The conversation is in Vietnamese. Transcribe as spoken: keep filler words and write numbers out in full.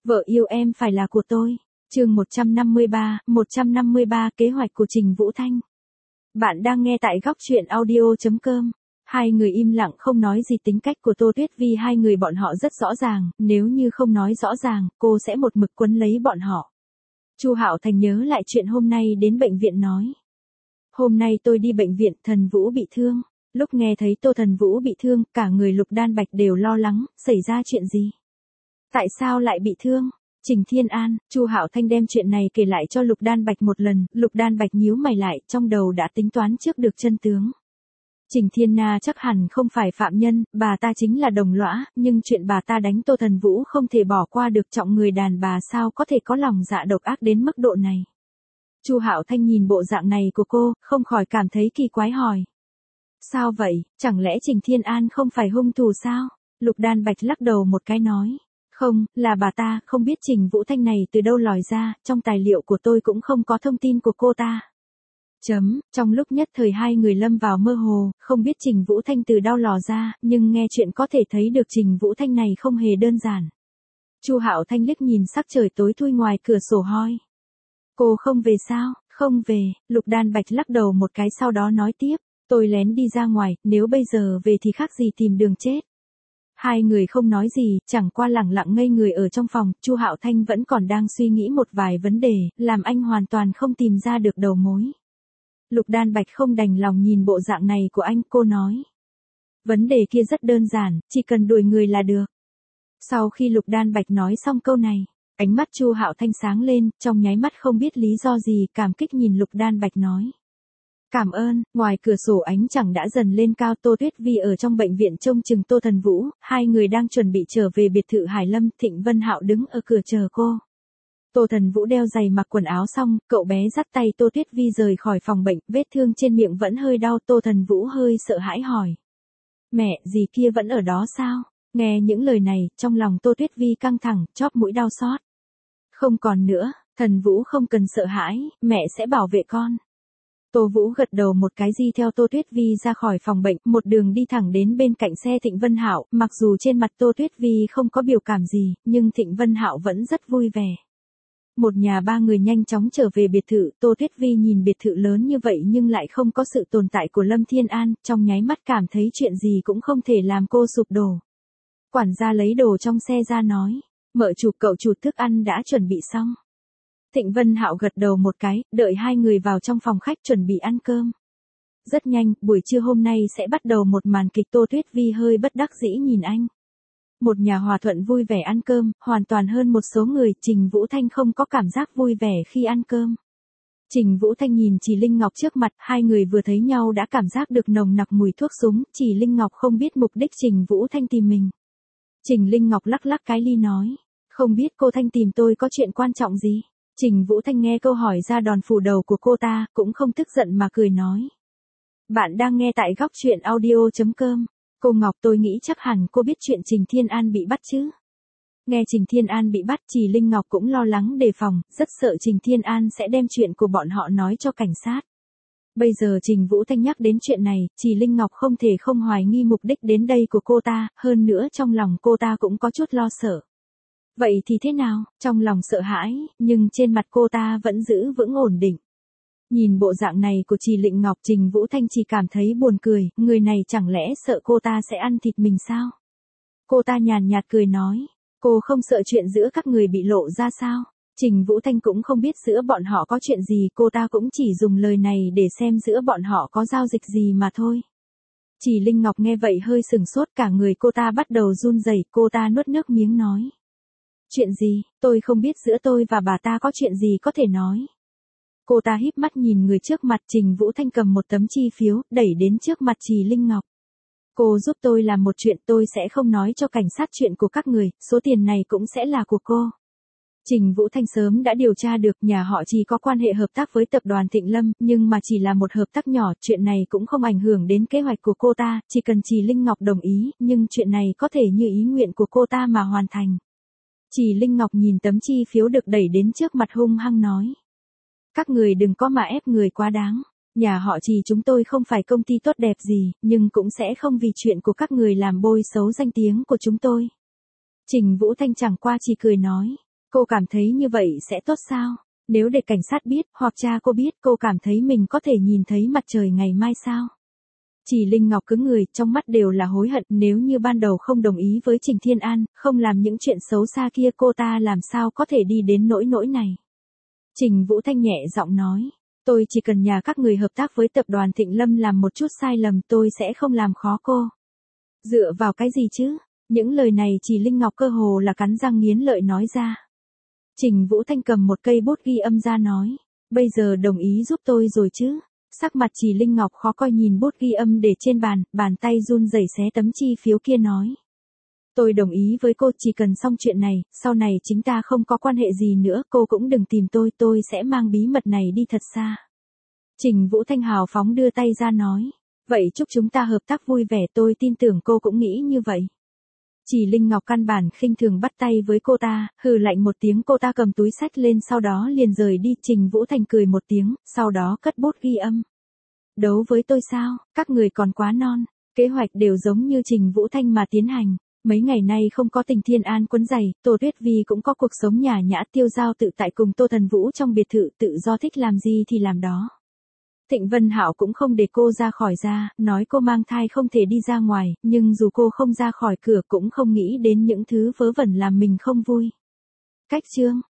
Vợ yêu em phải là của tôi. Chương một trăm năm mươi ba, một trăm năm mươi ba kế hoạch của Trình Vũ Thanh. Bạn đang nghe tại góc truyện audio chấm com. Hai người im lặng không nói gì, tính cách của Tô Tuyết Vi hai người bọn họ rất rõ ràng, nếu như không nói rõ ràng, cô sẽ một mực quấn lấy bọn họ. Chu Hạo Thành nhớ lại chuyện hôm nay đến bệnh viện nói. Hôm nay tôi đi bệnh viện, Thần Vũ bị thương. Lúc nghe thấy Tô Thần Vũ bị thương, cả người Lục Đan Bạch đều lo lắng, xảy ra chuyện gì? Tại sao lại bị thương? Trình Thiên An, Chu Hạo Thanh đem chuyện này kể lại cho Lục Đan Bạch một lần, Lục Đan Bạch nhíu mày lại, trong đầu đã tính toán trước được chân tướng. Trình Thiên Na chắc hẳn không phải phạm nhân, bà ta chính là đồng lõa, nhưng chuyện bà ta đánh Tô Thần Vũ không thể bỏ qua được, trọng người đàn bà sao có thể có lòng dạ độc ác đến mức độ này. Chu Hạo Thanh nhìn bộ dạng này của cô, không khỏi cảm thấy kỳ quái hỏi. Sao vậy, chẳng lẽ Trình Thiên An không phải hung thủ sao? Lục Đan Bạch lắc đầu một cái nói. Không, là bà ta, không biết Trình Vũ Thanh này từ đâu lòi ra, trong tài liệu của tôi cũng không có thông tin của cô ta. Chấm, trong lúc nhất thời hai người lâm vào mơ hồ, không biết Trình Vũ Thanh từ đâu lò ra, nhưng nghe chuyện có thể thấy được Trình Vũ Thanh này không hề đơn giản. Chu Hạo Thanh liếc nhìn sắc trời tối thui ngoài cửa sổ hoi. Cô không về sao? Không về, Lục Đan Bạch lắc đầu một cái sau đó nói tiếp, tôi lén đi ra ngoài, nếu bây giờ về thì khác gì tìm đường chết. Hai người không nói gì, chẳng qua lẳng lặng ngây người ở trong phòng, Chu Hạo Thanh vẫn còn đang suy nghĩ một vài vấn đề, làm anh hoàn toàn không tìm ra được đầu mối. Lục Đan Bạch không đành lòng nhìn bộ dạng này của anh, cô nói. Vấn đề kia rất đơn giản, chỉ cần đuổi người là được. Sau khi Lục Đan Bạch nói xong câu này, ánh mắt Chu Hạo Thanh sáng lên, trong nháy mắt không biết lý do gì, cảm kích nhìn Lục Đan Bạch nói. Cảm ơn. Ngoài cửa sổ ánh trăng đã dần lên cao, Tô Tuyết Vi ở trong bệnh viện trông chừng Tô Thần Vũ, hai người đang chuẩn bị trở về biệt thự Hải Lâm, Thịnh Vân Hạo đứng ở cửa chờ cô. Tô Thần Vũ đeo giày mặc quần áo xong, cậu bé dắt tay Tô Tuyết Vi rời khỏi phòng bệnh, vết thương trên miệng vẫn hơi đau, Tô Thần Vũ hơi sợ hãi hỏi. Mẹ, dì kia vẫn ở đó sao? Nghe những lời này, trong lòng Tô Tuyết Vi căng thẳng, chóp mũi đau xót. Không còn nữa, Thần Vũ không cần sợ hãi, mẹ sẽ bảo vệ con. Tô Vũ gật đầu một cái, đi theo Tô Tuyết Vi ra khỏi phòng bệnh, một đường đi thẳng đến bên cạnh xe Thịnh Vân Hạo, mặc dù trên mặt Tô Tuyết Vi không có biểu cảm gì, nhưng Thịnh Vân Hạo vẫn rất vui vẻ. Một nhà ba người nhanh chóng trở về biệt thự, Tô Tuyết Vi nhìn biệt thự lớn như vậy nhưng lại không có sự tồn tại của Lâm Thiên An, trong nháy mắt cảm thấy chuyện gì cũng không thể làm cô sụp đổ. Quản gia lấy đồ trong xe ra nói, mợ chủ, cậu chủ thức ăn đã chuẩn bị xong. Thịnh Vân Hạo gật đầu một cái, đợi hai người vào trong phòng khách chuẩn bị ăn cơm. Rất nhanh, buổi trưa hôm nay sẽ bắt đầu một màn kịch, Tô Tuyết Vi hơi bất đắc dĩ nhìn anh. Một nhà hòa thuận vui vẻ ăn cơm, hoàn toàn hơn một số người, Trình Vũ Thanh không có cảm giác vui vẻ khi ăn cơm. Trình Vũ Thanh nhìn Chỉ Linh Ngọc trước mặt, hai người vừa thấy nhau đã cảm giác được nồng nặc mùi thuốc súng, Chỉ Linh Ngọc không biết mục đích Trình Vũ Thanh tìm mình. Trình Linh Ngọc lắc lắc cái ly nói, không biết cô Thanh tìm tôi có chuyện quan trọng gì? Trình Vũ Thanh nghe câu hỏi ra đòn phủ đầu của cô ta, cũng không tức giận mà cười nói. Bạn đang nghe tại góc truyện audio chấm com. Cô Ngọc, tôi nghĩ chắc hẳn cô biết chuyện Trình Thiên An bị bắt chứ. Nghe Trình Thiên An bị bắt, Chỉ Linh Ngọc cũng lo lắng đề phòng, rất sợ Trình Thiên An sẽ đem chuyện của bọn họ nói cho cảnh sát. Bây giờ Trình Vũ Thanh nhắc đến chuyện này, Chỉ Linh Ngọc không thể không hoài nghi mục đích đến đây của cô ta, hơn nữa trong lòng cô ta cũng có chút lo sợ. Vậy thì thế nào? Trong lòng sợ hãi, nhưng trên mặt cô ta vẫn giữ vững ổn định. Nhìn bộ dạng này của Chỉ Linh Ngọc, Trình Vũ Thanh chỉ cảm thấy buồn cười, người này chẳng lẽ sợ cô ta sẽ ăn thịt mình sao? Cô ta nhàn nhạt cười nói, cô không sợ chuyện giữa các người bị lộ ra sao? Trình Vũ Thanh cũng không biết giữa bọn họ có chuyện gì, cô ta cũng chỉ dùng lời này để xem giữa bọn họ có giao dịch gì mà thôi. Chỉ Linh Ngọc nghe vậy hơi sừng sốt, cả người cô ta bắt đầu run rẩy, cô ta nuốt nước miếng nói. Chuyện gì, tôi không biết giữa tôi và bà ta có chuyện gì có thể nói. Cô ta híp mắt nhìn người trước mặt, Trình Vũ Thanh cầm một tấm chi phiếu, đẩy đến trước mặt Chỉ Linh Ngọc. Cô giúp tôi làm một chuyện, tôi sẽ không nói cho cảnh sát chuyện của các người, số tiền này cũng sẽ là của cô. Trình Vũ Thanh sớm đã điều tra được nhà họ Chỉ có quan hệ hợp tác với tập đoàn Thịnh Lâm, nhưng mà chỉ là một hợp tác nhỏ, chuyện này cũng không ảnh hưởng đến kế hoạch của cô ta, chỉ cần Chỉ Linh Ngọc đồng ý, nhưng chuyện này có thể như ý nguyện của cô ta mà hoàn thành. Chỉ Linh Ngọc nhìn tấm chi phiếu được đẩy đến trước mặt hung hăng nói. Các người đừng có mà ép người quá đáng. Nhà họ Chỉ chúng tôi không phải công ty tốt đẹp gì, nhưng cũng sẽ không vì chuyện của các người làm bôi xấu danh tiếng của chúng tôi. Trình Vũ Thanh chẳng qua chỉ cười nói. Cô cảm thấy như vậy sẽ tốt sao? Nếu để cảnh sát biết, hoặc cha cô biết, cô cảm thấy mình có thể nhìn thấy mặt trời ngày mai sao? Chỉ Linh Ngọc cứng người, trong mắt đều là hối hận, nếu như ban đầu không đồng ý với Trình Thiên An, không làm những chuyện xấu xa kia cô ta làm sao có thể đi đến nỗi nỗi này. Trình Vũ Thanh nhẹ giọng nói, tôi chỉ cần nhà các người hợp tác với tập đoàn Thịnh Lâm làm một chút sai lầm tôi sẽ không làm khó cô. Dựa vào cái gì chứ? Những lời này Chỉ Linh Ngọc cơ hồ là cắn răng nghiến lợi nói ra. Trình Vũ Thanh cầm một cây bút ghi âm ra nói, bây giờ đồng ý giúp tôi rồi chứ? Sắc mặt Chỉ Linh Ngọc khó coi nhìn bút ghi âm để trên bàn, bàn tay run rẩy xé tấm chi phiếu kia nói. Tôi đồng ý với cô, chỉ cần xong chuyện này, sau này chúng ta không có quan hệ gì nữa, cô cũng đừng tìm tôi, tôi sẽ mang bí mật này đi thật xa. Trình Vũ Thanh hào phóng đưa tay ra nói, vậy chúc chúng ta hợp tác vui vẻ, tôi tin tưởng cô cũng nghĩ như vậy. Chỉ Linh Ngọc căn bản khinh thường bắt tay với cô ta, hừ lạnh một tiếng, cô ta cầm túi xách lên sau đó liền rời đi. Trình Vũ Thanh cười một tiếng, sau đó cất bút ghi âm. Đấu với tôi sao, các người còn quá non, kế hoạch đều giống như Trình Vũ Thanh mà tiến hành. Mấy ngày nay không có Tình Thiên An quấn giày, Tô Tuyết Vi cũng có cuộc sống nhã nhã tiêu dao tự tại cùng Tô Thần Vũ trong biệt thự, tự do thích làm gì thì làm đó. Thịnh Vân Hạo cũng không để cô ra khỏi ra, nói cô mang thai không thể đi ra ngoài, nhưng dù cô không ra khỏi cửa cũng không nghĩ đến những thứ vớ vẩn làm mình không vui. Cách chương